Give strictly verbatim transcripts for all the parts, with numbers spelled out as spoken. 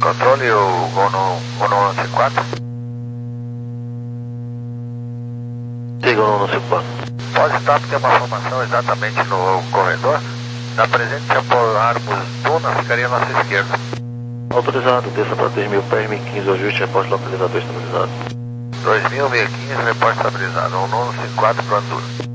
Controle o gol no um cinco quatro. Siga o um cinco quatro. Pode estar porque tem uma formação exatamente no corredor. Na presente, se apoiarmos Duna, ficaria à nossa esquerda. Autorizado, desça para dois mil pés, mil e quinze, ajuste, reporte localizador estabilizado. dois mil, mil e quinze, reporte estabilizado. um cinco quatro para Duna.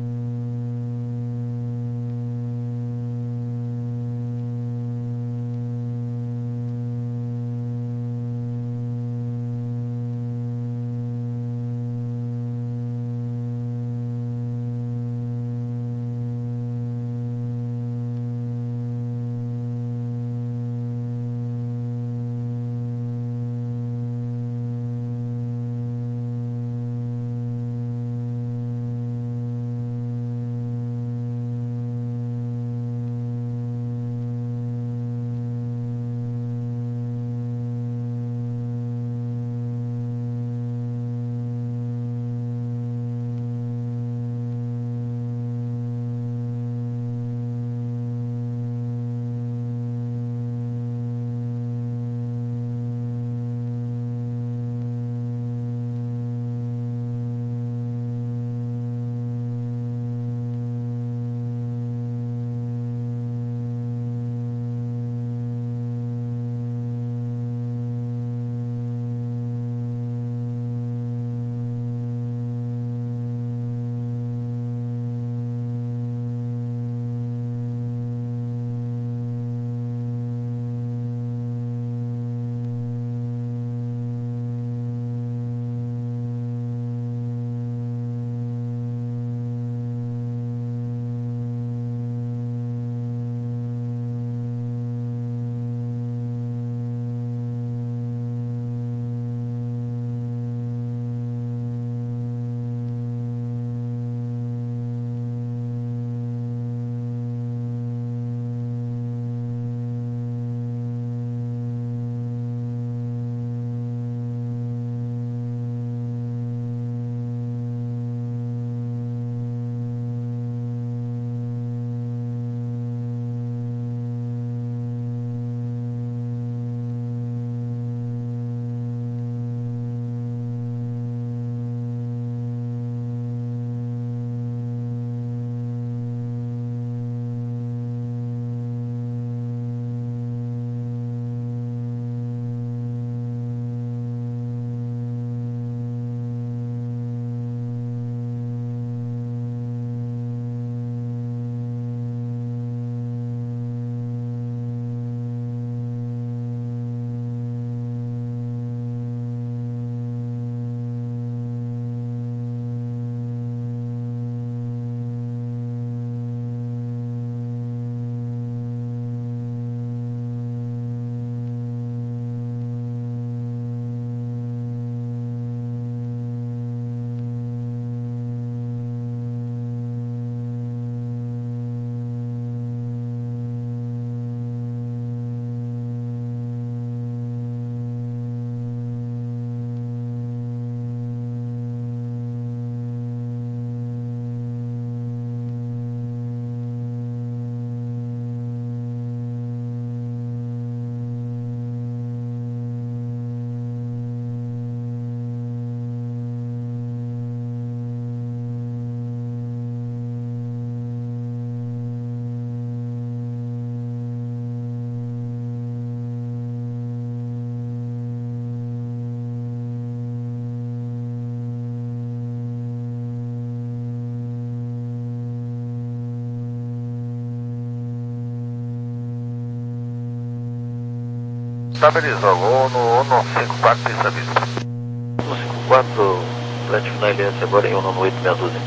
Estabilizou, gol no um cinco quatro, pista vista. um cinco quatro, frente final L S agora em um oito seis doze.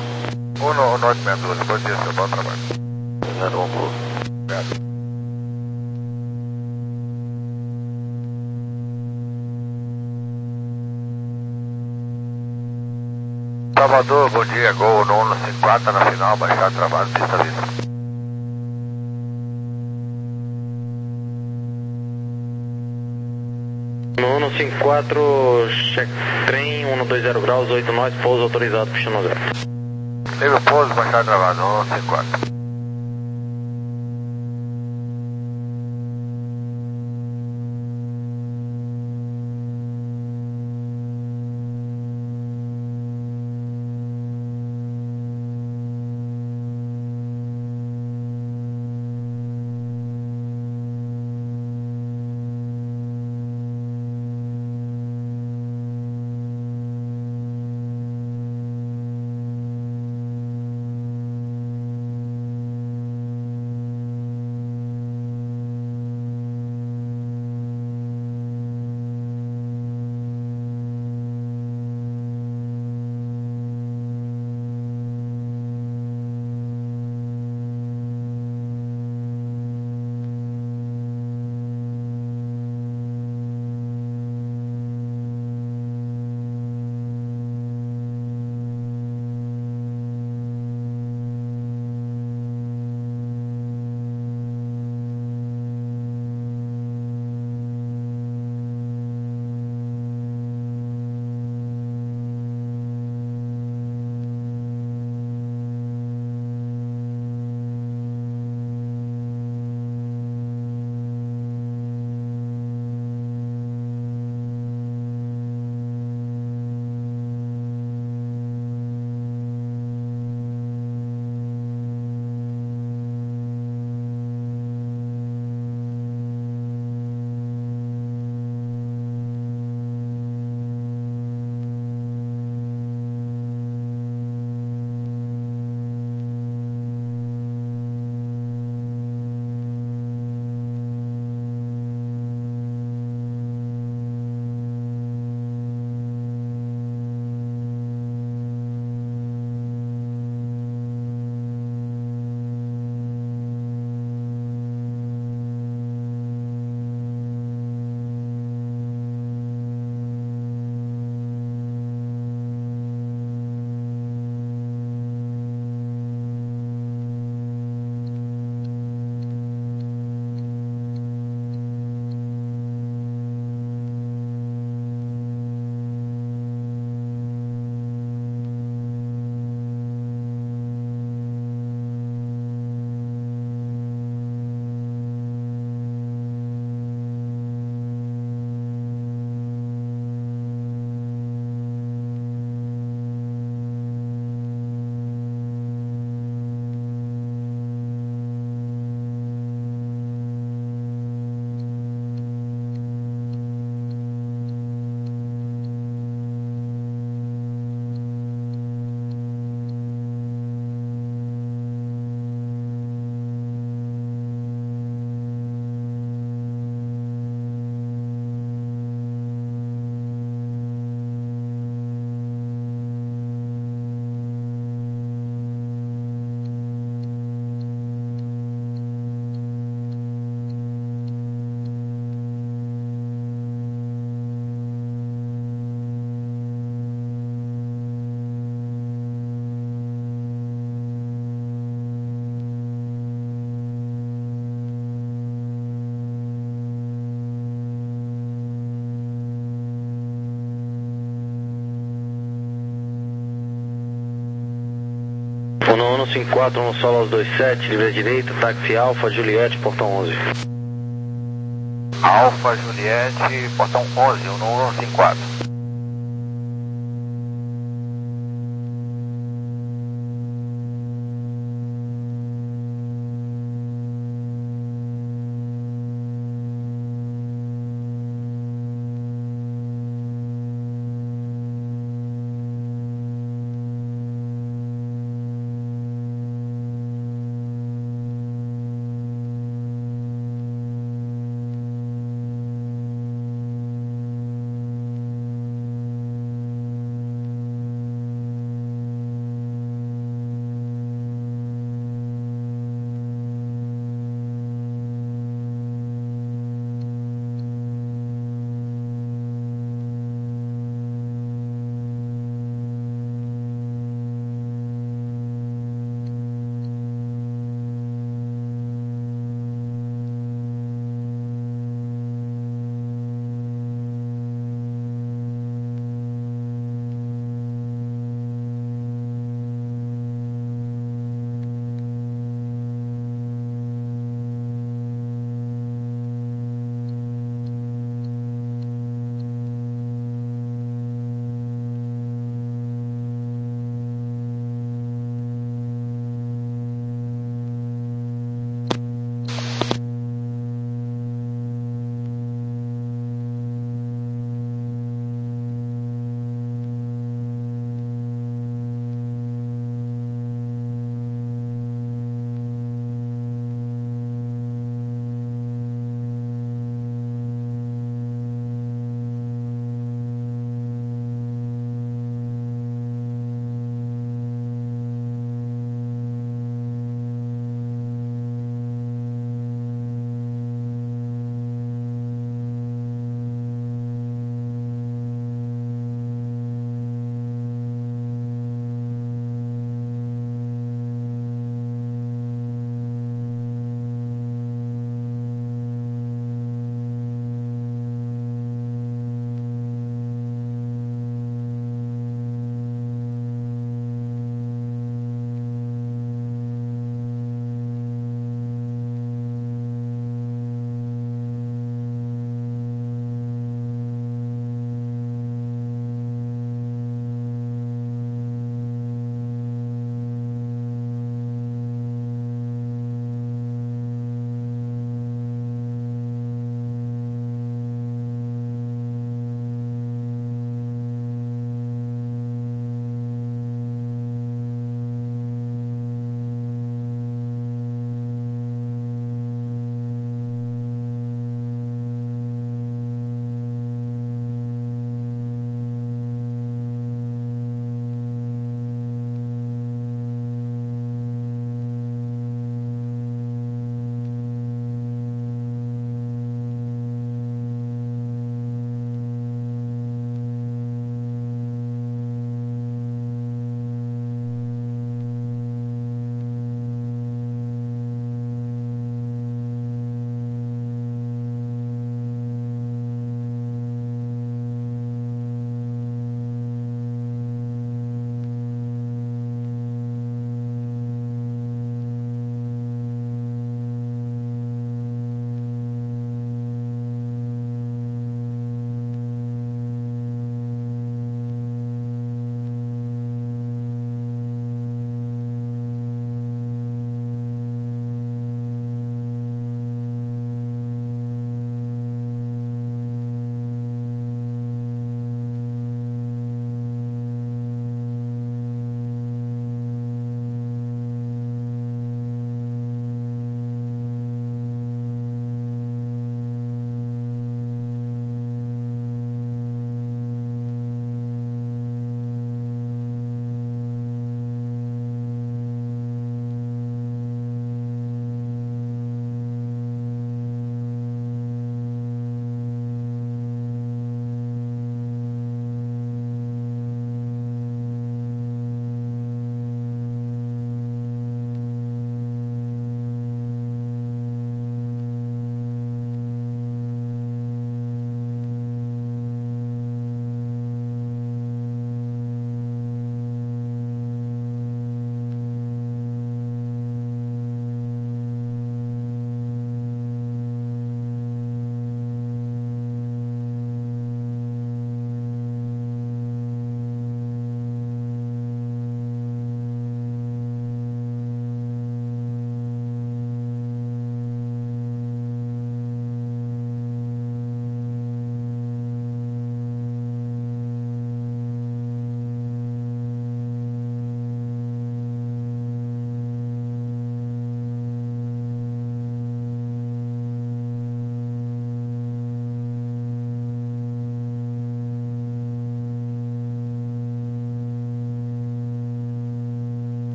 um oito seis doze, bom dia, seu bom trabalho. Obrigado, vamos pro. Obrigado. Salvador, bom dia, gol no um cinco quatro, na final, baixado trabalho, pista vista. No um cinco quatro, check trem, um dois zero graus, oito nós, pouso autorizado, puxando o gráfico. Teve o pouso, baixado travado, um cinco quatro. Uno um cinco quatro, um solo aos dois sete, livre à direita, táxi Alfa, Juliette, portão onze. Alfa, Juliette, portão onze, Uno um cinco quatro.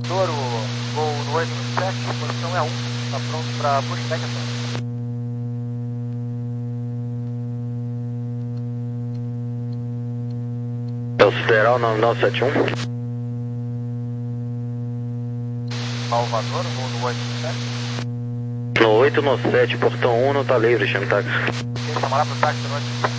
Douro, voo no oito sete, posição é um, está pronto para pushback atrás. É o Sideral nove nove sete um. Salvador, voo no oito sete. No oito nove sete, portão um, não tá livre, chame táxi. Quem chamará para o táxi no oito sete.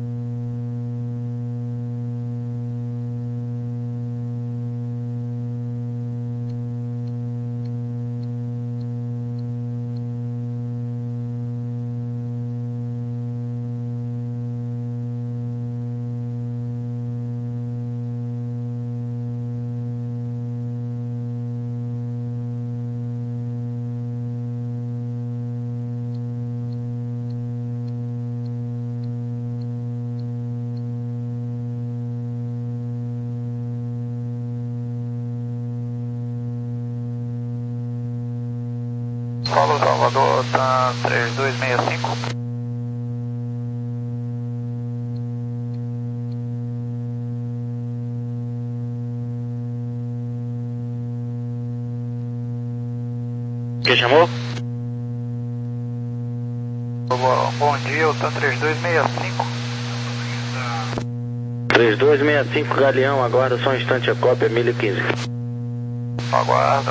Paulo Salvador, tá três dois seis cinco. Quem chamou? Bom dia, o TAM três dois seis cinco. três dois seis cinco, Galeão, aguarda só um instante, a cópia mil e quinze. Aguarda.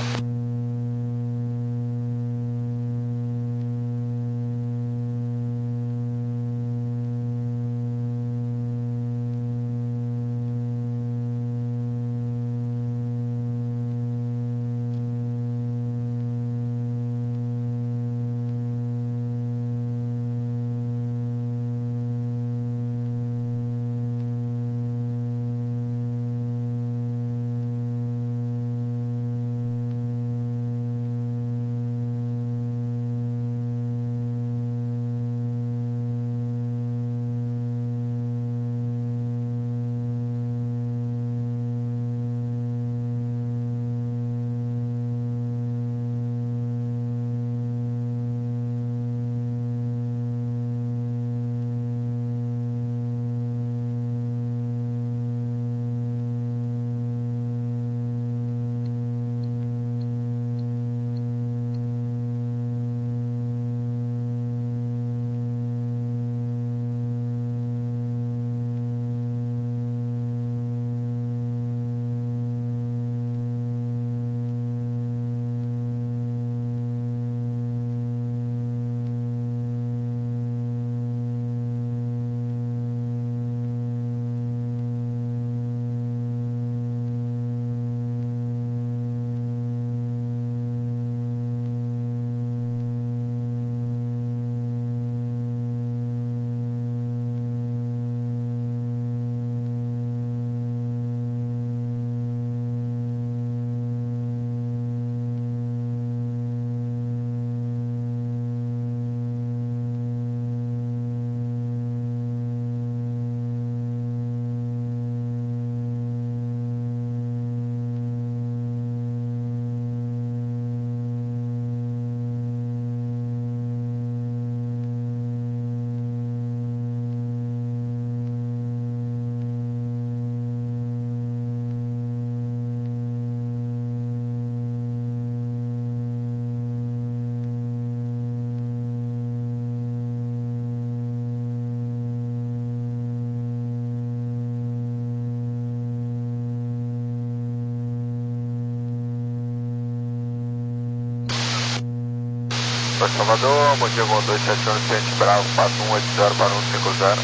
Salvador, bom dia, voo dois sete um, Vicente Bravo, passo um oito zero para um cinco zero.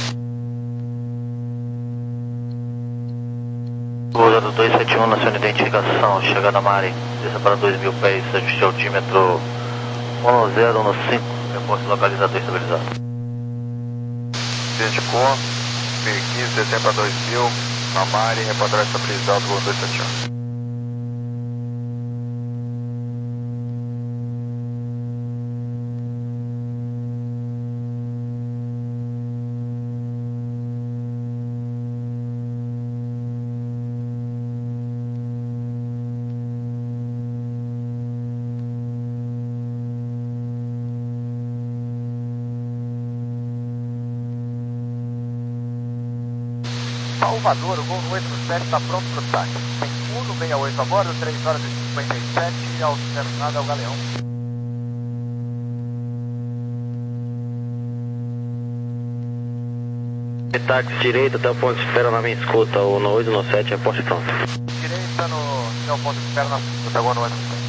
Voo dois sete um na sua identificação, chegada a Mari, desça para dois mil pés, ajuste altímetro um zero um cinco, reposto localizado e estabilizado. Identificou, mil e quinze, descendo para dois mil, na Mari, reportar estabilizado, voo dois sete um. Salvador, o Gol no oito sete está pronto para o saque. Tem um no sessenta e oito a bordo, três horas e cinquenta e sete, alternado ao Galeão. Táxi direita até o ponto de espera na minha escuta, o no oito no sete, reporte pronto. Direita no, até o ponto de espera na escuta, Gol no oito sete.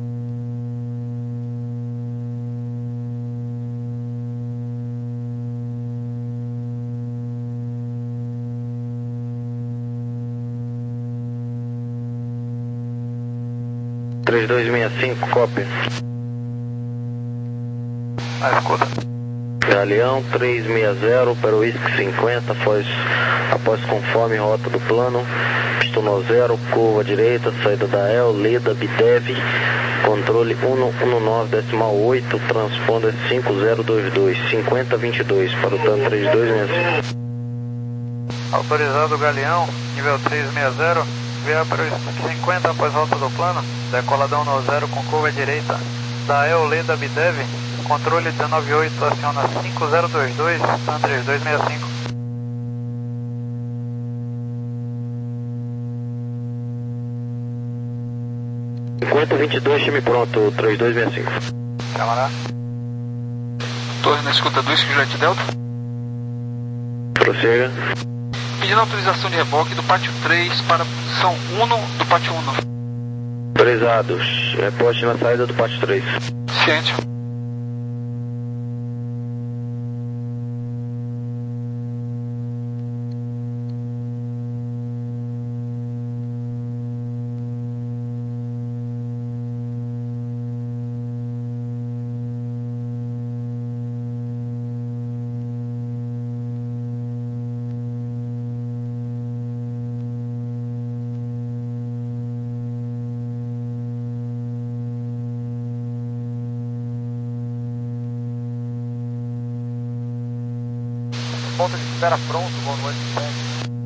três dois seis cinco, copy. Na escuta. Galeão três seis zero para o Whisky cinquenta, após, após conforme rota do plano, pistão zero, curva direita, saída da E L, Leda, Bidev, controle cento e nove decimal oito, transponder cinco zero dois dois, cinquenta vinte e dois, para o TAM três dois seis cinco. Autorizado Galeão, nível três seis zero, via para o cinquenta após volta do plano, decoladão no zero com curva direita, da E L, Leda, Bidev, controle dezenove oito, aciona cinco zero dois dois, TAM três dois seis cinco. cinquenta vinte e dois, time pronto, três dois seis cinco. Camará. Torre na escuta do Whisky Juliette Delta. Prossiga. Pedindo autorização de reboque do pátio três para a posição um do pátio um. Autorizados, reporte na saída do pátio três. Ciente. Ponto de espera pronto, Gol no oito sete.